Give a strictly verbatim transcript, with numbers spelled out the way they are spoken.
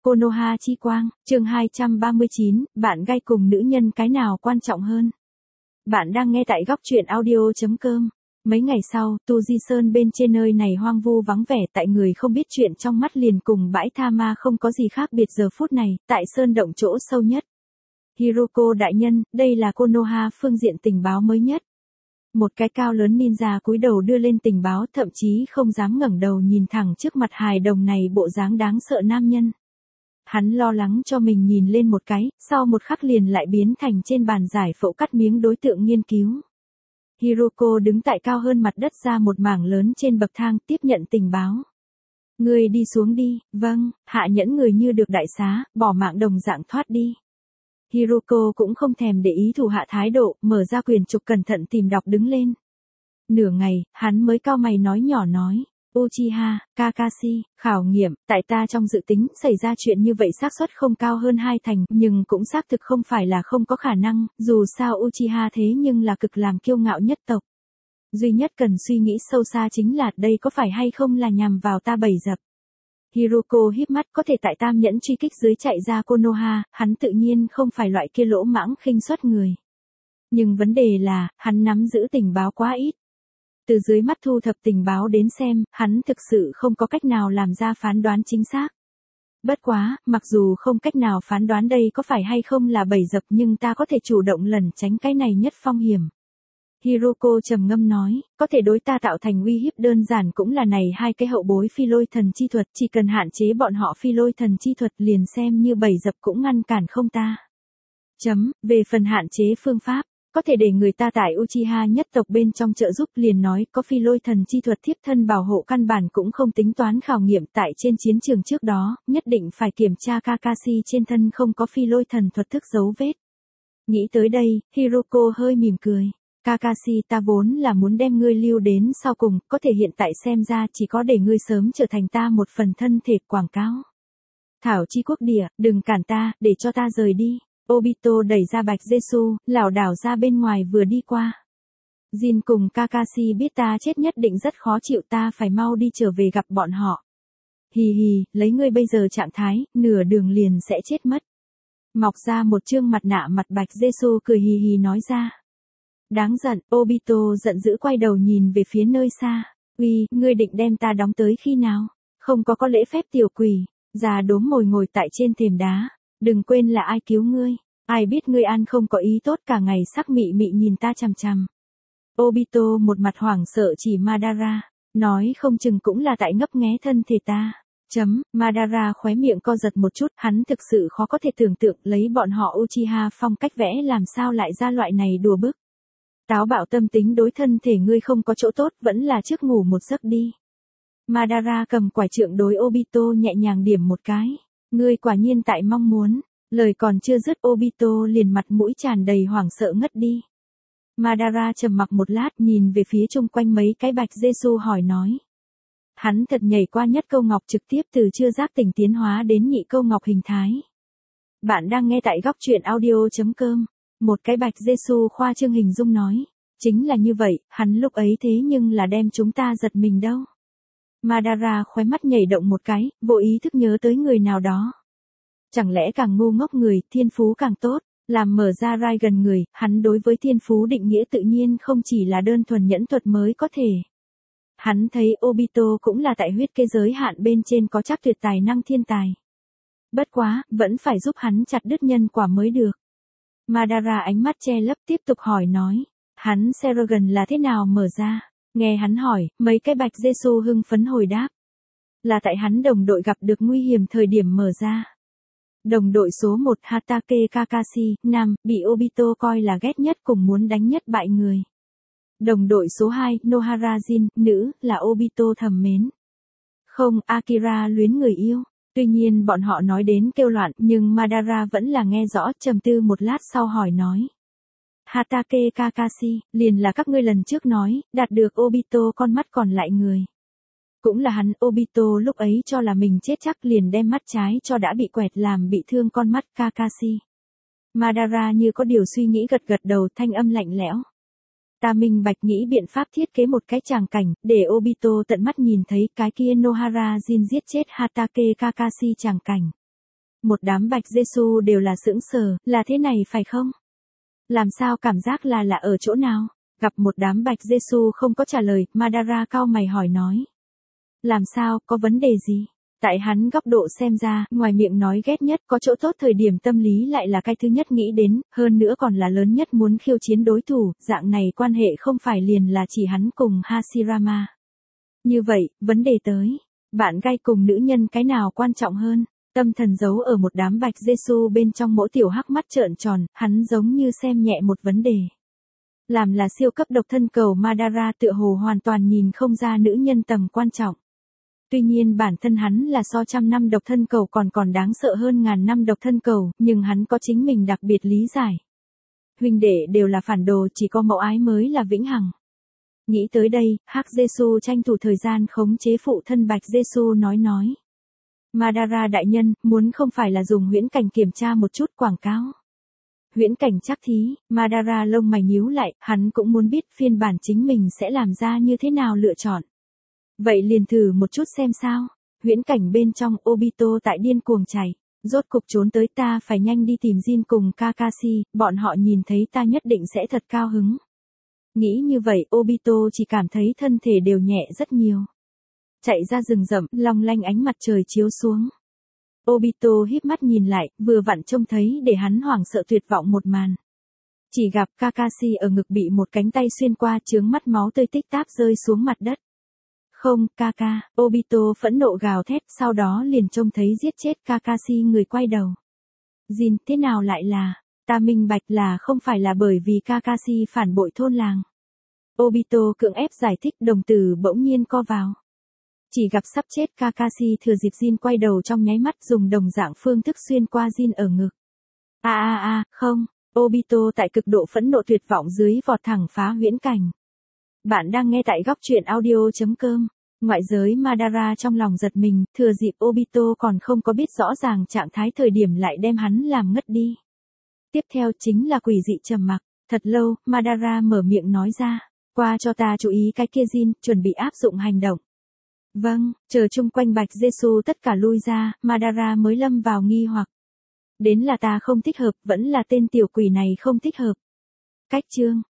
Konoha chi quang, chương hai trăm ba mươi chín, bạn gay cùng nữ nhân cái nào quan trọng hơn? Bạn đang nghe tại góc truyện audio chấm com. Mấy ngày sau, Tu Di Sơn bên trên nơi này hoang vu vắng vẻ, tại người không biết chuyện trong mắt liền cùng bãi tha ma không có gì khác biệt giờ phút này, tại sơn động chỗ sâu nhất. Hiroko đại nhân, đây là Konoha phương diện tình báo mới nhất. Một cái cao lớn ninja cúi đầu đưa lên tình báo, thậm chí không dám ngẩng đầu nhìn thẳng trước mặt hài đồng này bộ dáng đáng sợ nam nhân. Hắn lo lắng cho mình nhìn lên một cái, sau một khắc liền lại biến thành trên bàn giải phẫu cắt miếng đối tượng nghiên cứu. Hiroko đứng tại cao hơn mặt đất ra một mảng lớn trên bậc thang tiếp nhận tình báo. Người đi xuống đi, vâng, hạ nhẫn người như được đại xá, bỏ mạng đồng dạng thoát đi. Hiroko cũng không thèm để ý thủ hạ thái độ, mở ra quyển trục cẩn thận tìm đọc đứng lên. Nửa ngày, hắn mới cau mày nói nhỏ nói. Uchiha, Kakashi, khảo nghiệm, tại ta trong dự tính xảy ra chuyện như vậy xác suất không cao hơn hai thành, nhưng cũng xác thực không phải là không có khả năng, dù sao Uchiha thế nhưng là cực làm kiêu ngạo nhất tộc. Duy nhất cần suy nghĩ sâu xa chính là đây có phải hay không là nhằm vào ta bầy dập. Hiroko híp mắt, có thể tại tam nhẫn truy kích dưới chạy ra Konoha, hắn tự nhiên không phải loại kia lỗ mãng khinh suất người. Nhưng vấn đề là, hắn nắm giữ tình báo quá ít. Từ dưới mắt thu thập tình báo đến xem, hắn thực sự không có cách nào làm ra phán đoán chính xác. Bất quá, mặc dù không cách nào phán đoán đây có phải hay không là bầy dập nhưng ta có thể chủ động lẩn tránh cái này nhất phong hiểm. Hiroko trầm ngâm nói, có thể đối ta tạo thành uy hiếp đơn giản cũng là này hai cái hậu bối phi lôi thần chi thuật, chỉ cần hạn chế bọn họ phi lôi thần chi thuật liền xem như bầy dập cũng ngăn cản không ta. Chấm, về phần hạn chế phương pháp. Có thể để người ta tại Uchiha nhất tộc bên trong trợ giúp liền nói có phi lôi thần chi thuật thiếp thân bảo hộ căn bản cũng không tính toán khảo nghiệm tại trên chiến trường trước đó, nhất định phải kiểm tra Kakashi trên thân không có phi lôi thần thuật thức dấu vết. Nghĩ tới đây, Hiroko hơi mỉm cười. Kakashi ta vốn là muốn đem ngươi lưu đến sau cùng, có thể hiện tại xem ra chỉ có để ngươi sớm trở thành ta một phần thân thể quảng cáo. Thảo chi quốc địa, đừng cản ta, để cho ta rời đi. Obito đẩy ra Bạch Jesu, lảo đảo ra bên ngoài vừa đi qua. Jin cùng Kakashi biết ta chết nhất định rất khó chịu, ta phải mau đi trở về gặp bọn họ. Hì hì, lấy ngươi bây giờ trạng thái, nửa đường liền sẽ chết mất. Mọc ra một trương mặt nạ mặt Bạch Jesu cười hì hì nói ra. Đáng giận, Obito giận dữ quay đầu nhìn về phía nơi xa. Uy, ngươi định đem ta đóng tới khi nào? Không có có lễ phép tiểu quỷ. Già đốm ngồi ngồi tại trên thềm đá. Đừng quên là ai cứu ngươi, ai biết ngươi ăn không có ý tốt cả ngày sắc mị mị nhìn ta chằm chằm. Obito một mặt hoảng sợ chỉ Madara, nói không chừng cũng là tại ngấp nghé thân thể ta. Chấm, Madara khóe miệng co giật một chút, hắn thực sự khó có thể tưởng tượng lấy bọn họ Uchiha phong cách vẽ làm sao lại ra loại này đùa bức. Táo bạo tâm tính đối thân thể ngươi không có chỗ tốt, vẫn là trước ngủ một giấc đi. Madara cầm quải trượng đối Obito nhẹ nhàng điểm một cái. Ngươi quả nhiên tại mong muốn, lời còn chưa dứt Obito liền mặt mũi tràn đầy hoảng sợ ngất đi. Madara trầm mặc một lát nhìn về phía chung quanh mấy cái Bạch Jesu hỏi nói. Hắn thật nhảy qua nhất câu ngọc trực tiếp từ chưa giác tỉnh tiến hóa đến nhị câu ngọc hình thái. Bạn đang nghe tại góc truyện audio chấm com, một cái Bạch Jesu khoa trương hình dung nói. Chính là như vậy, hắn lúc ấy thế nhưng là đem chúng ta giật mình đâu. Madara khóe mắt nhảy động một cái, vô ý thức nhớ tới người nào đó. Chẳng lẽ càng ngu ngốc người, thiên phú càng tốt, làm mở ra rai gần người, hắn đối với thiên phú định nghĩa tự nhiên không chỉ là đơn thuần nhẫn thuật mới có thể. Hắn thấy Obito cũng là tại huyết kế giới hạn bên trên có chắc tuyệt tài năng thiên tài. Bất quá, vẫn phải giúp hắn chặt đứt nhân quả mới được. Madara ánh mắt che lấp tiếp tục hỏi nói, hắn Serogan là thế nào mở ra? Nghe hắn hỏi, mấy cái Bạch Jesu hưng phấn hồi đáp. Là tại hắn đồng đội gặp được nguy hiểm thời điểm mở ra. Đồng đội số một Hatake Kakashi, nam, bị Obito coi là ghét nhất cùng muốn đánh nhất bại người. Đồng đội số hai Nohara Jin, nữ, là Obito thầm mến. Không, Akira luyến người yêu. Tuy nhiên bọn họ nói đến kêu loạn nhưng Madara vẫn là nghe rõ, trầm tư một lát sau hỏi nói. Hatake Kakashi, liền là các ngươi lần trước nói, đạt được Obito con mắt còn lại người. Cũng là hắn, Obito lúc ấy cho là mình chết chắc liền đem mắt trái cho đã bị quẹt làm bị thương con mắt Kakashi. Madara như có điều suy nghĩ gật gật đầu, thanh âm lạnh lẽo. Ta minh bạch nghĩ biện pháp thiết kế một cái tràng cảnh, để Obito tận mắt nhìn thấy cái kia Nohara Jin giết chết Hatake Kakashi tràng cảnh. Một đám Bạch Giê-xu đều là sững sờ, là thế này phải không? Làm sao cảm giác là là ở chỗ nào? Gặp một đám Bạch Giê-xu không có trả lời, Madara cau mày hỏi nói. Làm sao, có vấn đề gì? Tại hắn góc độ xem ra, ngoài miệng nói ghét nhất, có chỗ tốt thời điểm tâm lý lại là cái thứ nhất nghĩ đến, hơn nữa còn là lớn nhất muốn khiêu chiến đối thủ, dạng này quan hệ không phải liền là chỉ hắn cùng Hashirama. Như vậy, vấn đề tới, bạn gai cùng nữ nhân cái nào quan trọng hơn? Tâm thần giấu ở một đám Bạch Giê-xu bên trong mỗi tiểu hắc mắt trợn tròn, hắn giống như xem nhẹ một vấn đề. Làm là siêu cấp độc thân cầu Madara tựa hồ hoàn toàn nhìn không ra nữ nhân tầm quan trọng. Tuy nhiên bản thân hắn là so trăm năm độc thân cầu còn còn đáng sợ hơn ngàn năm độc thân cầu, nhưng hắn có chính mình đặc biệt lý giải. Huynh đệ đều là phản đồ, chỉ có mẫu ái mới là vĩnh hằng. Nghĩ tới đây, Hắc Giê-xu tranh thủ thời gian khống chế phụ thân Bạch Giê-xu nói nói. Madara đại nhân, muốn không phải là dùng huyễn cảnh kiểm tra một chút quảng cáo. Huyễn cảnh chắc thí, Madara lông mày nhíu lại, hắn cũng muốn biết phiên bản chính mình sẽ làm ra như thế nào lựa chọn. Vậy liền thử một chút xem sao. Huyễn cảnh bên trong Obito tại điên cuồng chạy, rốt cục trốn tới, ta phải nhanh đi tìm Jin cùng Kakashi, bọn họ nhìn thấy ta nhất định sẽ thật cao hứng. Nghĩ như vậy, Obito chỉ cảm thấy thân thể đều nhẹ rất nhiều. Chạy ra rừng rậm, long lanh ánh mặt trời chiếu xuống. Obito híp mắt nhìn lại, vừa vặn trông thấy để hắn hoảng sợ tuyệt vọng một màn. Chỉ gặp Kakashi ở ngực bị một cánh tay xuyên qua, chướng mắt máu tươi tích táp rơi xuống mặt đất. Không, Kaka, Obito phẫn nộ gào thét, sau đó liền trông thấy giết chết Kakashi người quay đầu. Jin, thế nào lại là, ta minh bạch là không phải là bởi vì Kakashi phản bội thôn làng. Obito cưỡng ép giải thích, đồng tử bỗng nhiên co vào. Chỉ gặp sắp chết Kakashi thừa dịp Jin quay đầu trong nháy mắt dùng đồng dạng phương thức xuyên qua Jin ở ngực. A a a, không, Obito tại cực độ phẫn nộ tuyệt vọng dưới vọt thẳng phá huyễn cảnh. Bạn đang nghe tại góc truyện audio chấm com. Ngoại giới Madara trong lòng giật mình, thừa dịp Obito còn không có biết rõ ràng trạng thái thời điểm lại đem hắn làm ngất đi. Tiếp theo chính là quỷ dị trầm mặc, thật lâu, Madara mở miệng nói ra, qua cho ta chú ý cái kia Jin, chuẩn bị áp dụng hành động. Vâng, chờ chung quanh Bạch Giê-xu tất cả lui ra, Madara mới lâm vào nghi hoặc. Đến là ta không thích hợp, vẫn là tên tiểu quỷ này không thích hợp. Cách chương